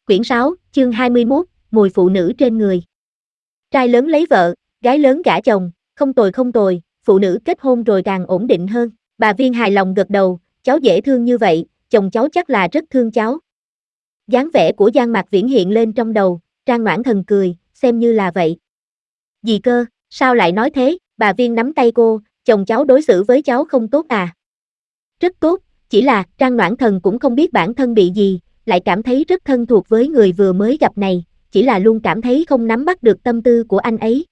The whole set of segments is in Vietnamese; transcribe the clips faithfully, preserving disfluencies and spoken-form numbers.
Quyển sáu, chương hai mươi mốt, mùi phụ nữ trên người. Trai lớn lấy vợ, gái lớn gả chồng, không tồi không tồi, phụ nữ kết hôn rồi càng ổn định hơn. Bà Viên hài lòng gật đầu, cháu dễ thương như vậy, chồng cháu chắc là rất thương cháu. Dáng vẻ của Giang Mạc Viễn hiện lên trong đầu, Trang Noãn Thần cười, xem như là vậy. Gì cơ, sao lại nói thế? Bà Viên nắm tay cô, chồng cháu đối xử với cháu không tốt à? Rất tốt, chỉ là Trang Noãn Thần cũng không biết bản thân bị gì, lại cảm thấy rất thân thuộc với người vừa mới gặp này, chỉ là luôn cảm thấy không nắm bắt được tâm tư của anh ấy.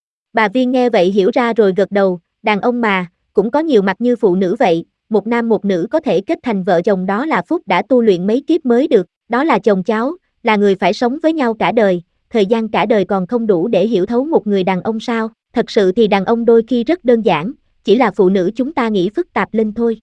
Bà Viên nghe vậy hiểu ra rồi gật đầu, đàn ông mà, cũng có nhiều mặt như phụ nữ vậy, một nam một nữ có thể kết thành vợ chồng đó là phúc đã tu luyện mấy kiếp mới được, đó là chồng cháu, là người phải sống với nhau cả đời, thời gian cả đời còn không đủ để hiểu thấu một người đàn ông sao, thật sự thì đàn ông đôi khi rất đơn giản, chỉ là phụ nữ chúng ta nghĩ phức tạp lên thôi.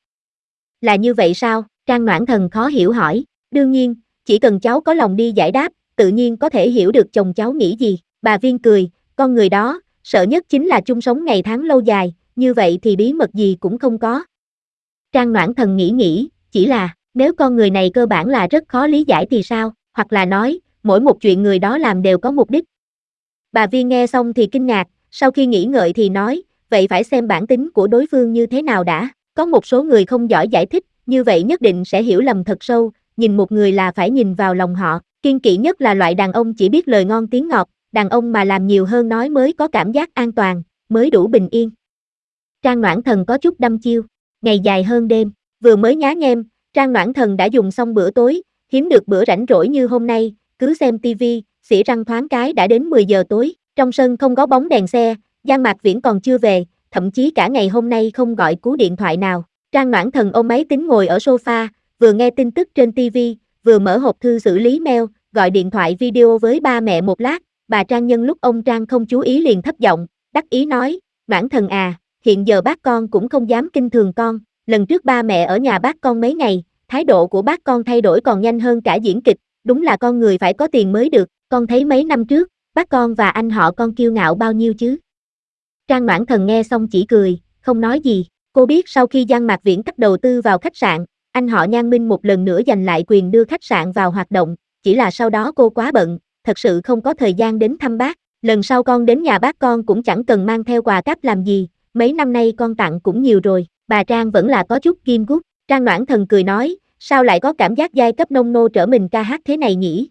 Là như vậy sao? Trang Noãn Thần khó hiểu hỏi. Đương nhiên, chỉ cần cháu có lòng đi giải đáp, tự nhiên có thể hiểu được chồng cháu nghĩ gì. Bà Viên cười, con người đó, sợ nhất chính là chung sống ngày tháng lâu dài, như vậy thì bí mật gì cũng không có. Trang Noãn Thần nghĩ nghĩ, chỉ là, nếu con người này cơ bản là rất khó lý giải thì sao, hoặc là nói, mỗi một chuyện người đó làm đều có mục đích. Bà Viên nghe xong thì kinh ngạc, sau khi nghĩ ngợi thì nói, vậy phải xem bản tính của đối phương như thế nào đã. Có một số người không giỏi giải thích, như vậy nhất định sẽ hiểu lầm thật sâu, nhìn một người là phải nhìn vào lòng họ, kiêng kỵ nhất là loại đàn ông chỉ biết lời ngon tiếng ngọt, đàn ông mà làm nhiều hơn nói mới có cảm giác an toàn, mới đủ bình yên. Trang Noãn Thần có chút đăm chiêu, ngày dài hơn đêm, vừa mới nhá nhem, Trang Noãn Thần đã dùng xong bữa tối, hiếm được bữa rảnh rỗi như hôm nay, cứ xem tivi, xỉa răng thoáng cái đã đến mười giờ tối, trong sân không có bóng đèn xe, Giang Mạc Viễn còn chưa về, thậm chí cả ngày hôm nay không gọi cú điện thoại nào. Trang Noãn Thần ôm máy tính ngồi ở sofa, vừa nghe tin tức trên tivi, vừa mở hộp thư xử lý mail, gọi điện thoại video với ba mẹ một lát, bà Trang nhân lúc ông Trang không chú ý liền thấp giọng, đắc ý nói, Noãn Thần à, hiện giờ bác con cũng không dám kinh thường con, lần trước ba mẹ ở nhà bác con mấy ngày, thái độ của bác con thay đổi còn nhanh hơn cả diễn kịch, đúng là con người phải có tiền mới được, con thấy mấy năm trước, bác con và anh họ con kiêu ngạo bao nhiêu chứ. Trang Noãn Thần nghe xong chỉ cười, không nói gì, cô biết sau khi Giang Mạc Viễn cắt đầu tư vào khách sạn, anh họ Nhan Minh một lần nữa giành lại quyền đưa khách sạn vào hoạt động, chỉ là sau đó cô quá bận, thật sự không có thời gian đến thăm bác, lần sau con đến nhà bác con cũng chẳng cần mang theo quà cáp làm gì, mấy năm nay con tặng cũng nhiều rồi, bà Trang vẫn là có chút ghim gút. Trang Noãn Thần cười nói, sao lại có cảm giác giai cấp nông nô trở mình ca hát thế này nhỉ?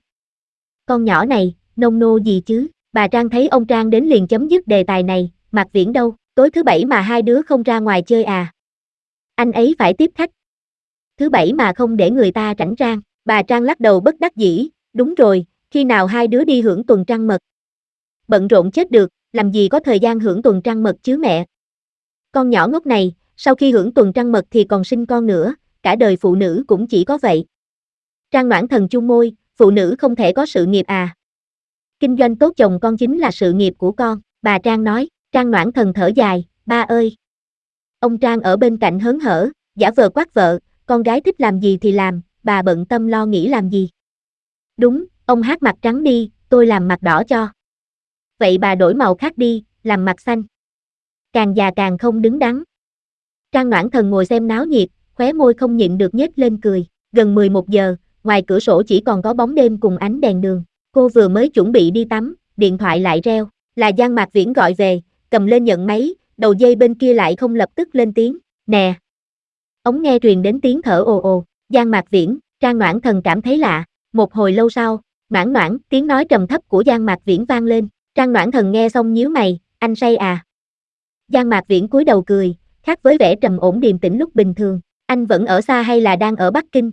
Con nhỏ này, nông nô gì chứ? Bà Trang thấy ông Trang đến liền chấm dứt đề tài này, Mạc Viễn đâu, tối thứ bảy mà hai đứa không ra ngoài chơi à? Anh ấy phải tiếp khách. Thứ bảy mà không để người ta rảnh rang, bà Trang lắc đầu bất đắc dĩ, đúng rồi, khi nào hai đứa đi hưởng tuần trăng mật? Bận rộn chết được, làm gì có thời gian hưởng tuần trăng mật chứ mẹ? Con nhỏ ngốc này, sau khi hưởng tuần trăng mật thì còn sinh con nữa, cả đời phụ nữ cũng chỉ có vậy. Trang Noãn Thần chung môi, phụ nữ không thể có sự nghiệp à? Kinh doanh tốt chồng con chính là sự nghiệp của con, bà Trang nói. Trang Noãn Thần thở dài, ba ơi. Ông Trang ở bên cạnh hớn hở, giả vờ quát vợ, con gái thích làm gì thì làm, bà bận tâm lo nghĩ làm gì. Đúng, ông hát mặt trắng đi, tôi làm mặt đỏ cho. Vậy bà đổi màu khác đi, làm mặt xanh. Càng già càng không đứng đắn. Trang Noãn Thần ngồi xem náo nhiệt, khóe môi không nhịn được nhếch lên cười, gần mười một giờ, ngoài cửa sổ chỉ còn có bóng đêm cùng ánh đèn đường. Cô vừa mới chuẩn bị đi tắm, điện thoại lại reo, là Giang Mạc Viễn gọi về. Cầm lên nhận máy, đầu dây bên kia lại không lập tức lên tiếng, nè. Ống nghe truyền đến tiếng thở ồ ồ, Giang Mạc Viễn, Trang Noãn Thần cảm thấy lạ, một hồi lâu sau, Noãn Noãn, tiếng nói trầm thấp của Giang Mạc Viễn vang lên, Trang Noãn Thần nghe xong nhíu mày, anh say à? Giang Mạc Viễn cúi đầu cười, khác với vẻ trầm ổn điềm tĩnh lúc bình thường, anh vẫn ở xa hay là đang ở Bắc Kinh?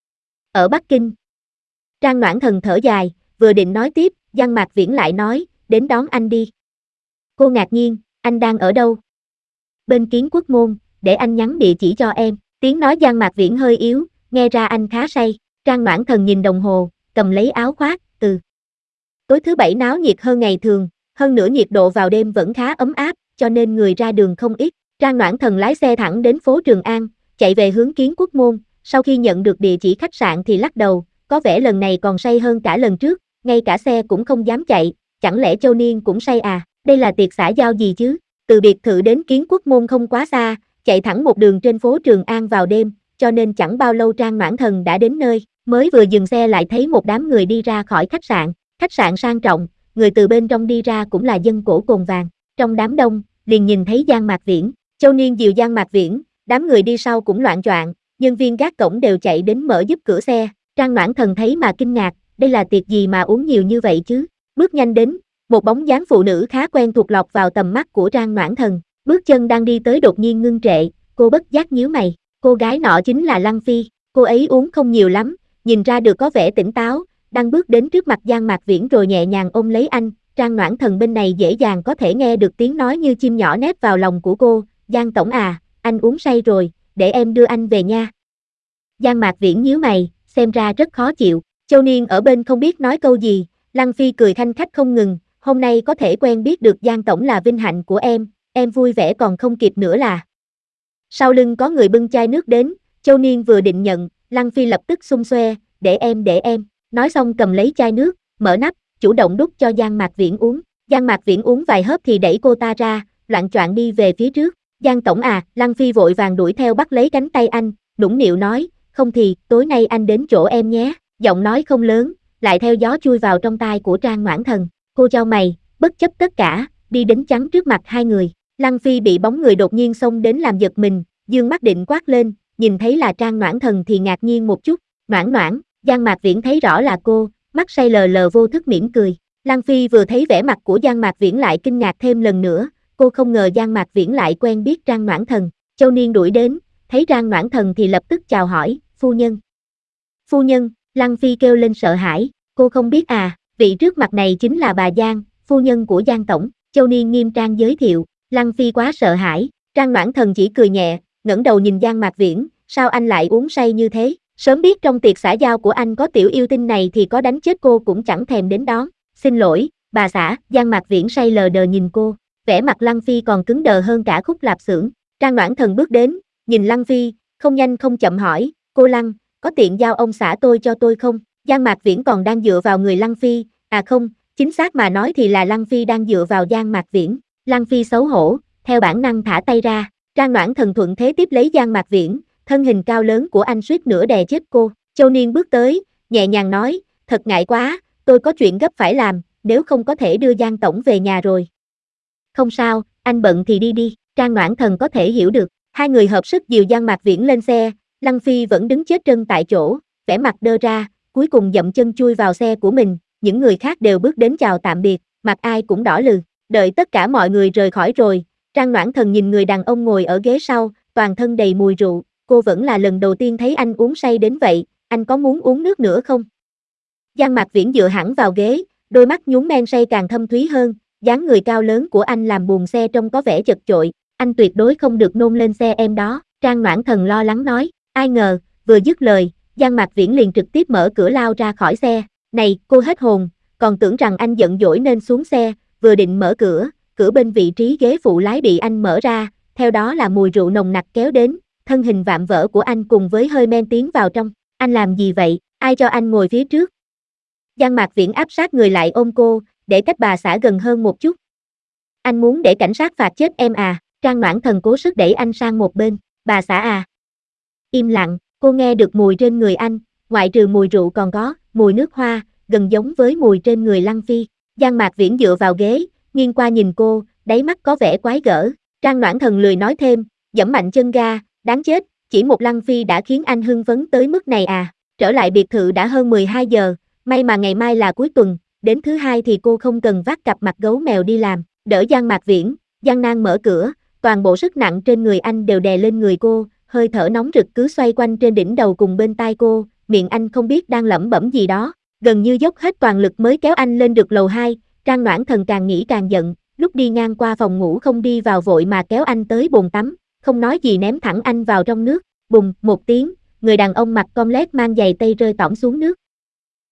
Ở Bắc Kinh. Trang Noãn Thần thở dài, vừa định nói tiếp, Giang Mạc Viễn lại nói, đến đón anh đi. Cô ngạc nhiên, anh đang ở đâu? Bên Kiến Quốc Môn, để anh nhắn địa chỉ cho em. Tiếng nói Giang Mạc Viễn hơi yếu, nghe ra anh khá say. Trang Noãn Thần nhìn đồng hồ, cầm lấy áo khoác, từ. Tối thứ bảy náo nhiệt hơn ngày thường, hơn nữa nhiệt độ vào đêm vẫn khá ấm áp, cho nên người ra đường không ít. Trang Noãn Thần lái xe thẳng đến phố Trường An, chạy về hướng Kiến Quốc Môn, sau khi nhận được địa chỉ khách sạn thì lắc đầu, có vẻ lần này còn say hơn cả lần trước, ngay cả xe cũng không dám chạy, chẳng lẽ Châu Niên cũng say à? Đây là tiệc xã giao gì chứ? Từ biệt thự đến Kiến Quốc Môn không quá xa, chạy thẳng một đường trên phố Trường An vào đêm, cho nên chẳng bao lâu Trang Noãn Thần đã đến nơi. Mới vừa dừng xe lại thấy một đám người đi ra khỏi khách sạn, khách sạn sang trọng, người từ bên trong đi ra cũng là dân cổ cồn vàng. Trong đám đông, liền nhìn thấy Giang Mạc Viễn, Châu Niên dìu Giang Mạc Viễn, đám người đi sau cũng loạn choạng, nhân viên gác cổng đều chạy đến mở giúp cửa xe. Trang Noãn Thần thấy mà kinh ngạc, đây là tiệc gì mà uống nhiều như vậy chứ? Bước nhanh đến, một bóng dáng phụ nữ khá quen thuộc lọt vào tầm mắt của Trang Noãn Thần, bước chân đang đi tới đột nhiên ngưng trệ, cô bất giác nhíu mày, cô gái nọ chính là Lăng Phi, cô ấy uống không nhiều lắm, nhìn ra được có vẻ tỉnh táo, đang bước đến trước mặt Giang Mạc Viễn rồi nhẹ nhàng ôm lấy anh. Trang Noãn Thần bên này dễ dàng có thể nghe được tiếng nói như chim nhỏ nép vào lòng của cô, Giang tổng à, anh uống say rồi, để em đưa anh về nha. Giang Mạc Viễn nhíu mày, xem ra rất khó chịu, Châu Niên ở bên không biết nói câu gì, Lăng Phi cười khanh khách không ngừng, hôm nay có thể quen biết được Giang tổng là vinh hạnh của em, em vui vẻ còn không kịp nữa là. Sau lưng có người bưng chai nước đến, Châu Niên vừa định nhận, Lăng Phi lập tức xung xoe, để em để em, nói xong cầm lấy chai nước, mở nắp, chủ động đút cho Giang Mạc Viễn uống. Giang Mạc Viễn uống vài hớp thì đẩy cô ta ra, loạng choạng đi về phía trước. Giang tổng à, Lăng Phi vội vàng đuổi theo bắt lấy cánh tay anh, nũng nịu nói, không thì, tối nay anh đến chỗ em nhé. Giọng nói không lớn, lại theo gió chui vào trong tai của Trang Noãn Thần. Cô chau mày, bất chấp tất cả, đi đến chắn trước mặt hai người. Lăng Phi bị bóng người đột nhiên xông đến làm giật mình, dương mắt định quát lên, nhìn thấy là Trang Noãn Thần thì ngạc nhiên một chút. Noãn Noãn, Giang Mạc Viễn thấy rõ là cô, mắt say lờ lờ vô thức mỉm cười. Lăng Phi vừa thấy vẻ mặt của Giang Mạc Viễn lại kinh ngạc thêm lần nữa, cô không ngờ Giang Mạc Viễn lại quen biết Trang Noãn Thần. Châu Niên đuổi đến, thấy Trang Noãn Thần thì lập tức chào hỏi, phu nhân. Phu nhân, Lăng Phi kêu lên sợ hãi, cô không biết à, vị trước mặt này chính là bà Giang, phu nhân của Giang tổng. Châu Niên nghiêm trang giới thiệu, Lăng Phi quá sợ hãi, Trang Noãn Thần chỉ cười nhẹ, ngẩng đầu nhìn Giang Mạc Viễn, sao anh lại uống say như thế? Sớm biết trong tiệc xã giao của anh có tiểu yêu tinh này thì có đánh chết cô cũng chẳng thèm đến đón. Xin lỗi, bà xã. Giang Mạc Viễn say lờ đờ nhìn cô, vẻ mặt Lăng Phi còn cứng đờ hơn cả khúc lạp xưởng. Trang Noãn Thần bước đến, nhìn Lăng Phi, không nhanh không chậm hỏi, cô Lăng, có tiện giao ông xã tôi cho tôi không? Giang Mạc Viễn còn đang dựa vào người Lăng Phi, à không, chính xác mà nói thì là Lăng Phi đang dựa vào Giang Mạc Viễn. Lăng Phi xấu hổ, theo bản năng thả tay ra, Trang Noãn Thần thuận thế tiếp lấy Giang Mạc Viễn, thân hình cao lớn của anh suýt nữa đè chết cô. Châu Niên bước tới, nhẹ nhàng nói, thật ngại quá, tôi có chuyện gấp phải làm, nếu không có thể đưa Giang tổng về nhà rồi. Không sao, anh bận thì đi đi. Trang Noãn Thần có thể hiểu được, hai người hợp sức dìu Giang Mạc Viễn lên xe, Lăng Phi vẫn đứng chết trân tại chỗ, vẻ mặt đơ ra, cuối cùng dậm chân chui vào xe của mình, những người khác đều bước đến chào tạm biệt, mặt ai cũng đỏ lừ. Đợi tất cả mọi người rời khỏi rồi, Trang Noãn Thần nhìn người đàn ông ngồi ở ghế sau, toàn thân đầy mùi rượu, cô vẫn là lần đầu tiên thấy anh uống say đến vậy, anh có muốn uống nước nữa không? Giang Mạc Viễn dựa hẳn vào ghế, đôi mắt nhúng men say càng thâm thúy hơn, dáng người cao lớn của anh làm buồng xe trông có vẻ chật chội, anh tuyệt đối không được nôn lên xe em đó. Trang Noãn Thần lo lắng nói, ai ngờ, vừa dứt lời, Giang Mạc Viễn liền trực tiếp mở cửa lao ra khỏi xe, này, cô hết hồn, còn tưởng rằng anh giận dỗi nên xuống xe, vừa định mở cửa, cửa bên vị trí ghế phụ lái bị anh mở ra, theo đó là mùi rượu nồng nặc kéo đến, thân hình vạm vỡ của anh cùng với hơi men tiến vào trong, anh làm gì vậy, ai cho anh ngồi phía trước? Giang Mạc Viễn áp sát người lại ôm cô, để cách bà xã gần hơn một chút. Anh muốn để cảnh sát phạt chết em à? Trang Noãn Thần cố sức đẩy anh sang một bên, bà xã à? Im lặng, cô nghe được mùi trên người anh, ngoại trừ mùi rượu còn có, mùi nước hoa, gần giống với mùi trên người Lăng Phi. Giang Mạc Viễn dựa vào ghế, nghiêng qua nhìn cô, đáy mắt có vẻ quái gở. Trang Noãn Thần lười nói thêm, giẫm mạnh chân ga, đáng chết, chỉ một Lăng Phi đã khiến anh hưng phấn tới mức này à? Trở lại biệt thự đã hơn mười hai giờ, may mà ngày mai là cuối tuần, đến thứ hai thì cô không cần vác cặp mặt gấu mèo đi làm, đỡ Giang Mạc Viễn, Giang Nan mở cửa, toàn bộ sức nặng trên người anh đều đè lên người cô, hơi thở nóng rực cứ xoay quanh trên đỉnh đầu cùng bên tai cô, miệng anh không biết đang lẩm bẩm gì đó, gần như dốc hết toàn lực mới kéo anh lên được lầu hai. Trang Noãn Thần càng nghĩ càng giận, lúc đi ngang qua phòng ngủ không đi vào vội mà kéo anh tới bồn tắm, không nói gì ném thẳng anh vào trong nước, bùng, một tiếng, người đàn ông mặc com lét mang giày tây rơi tõm xuống nước,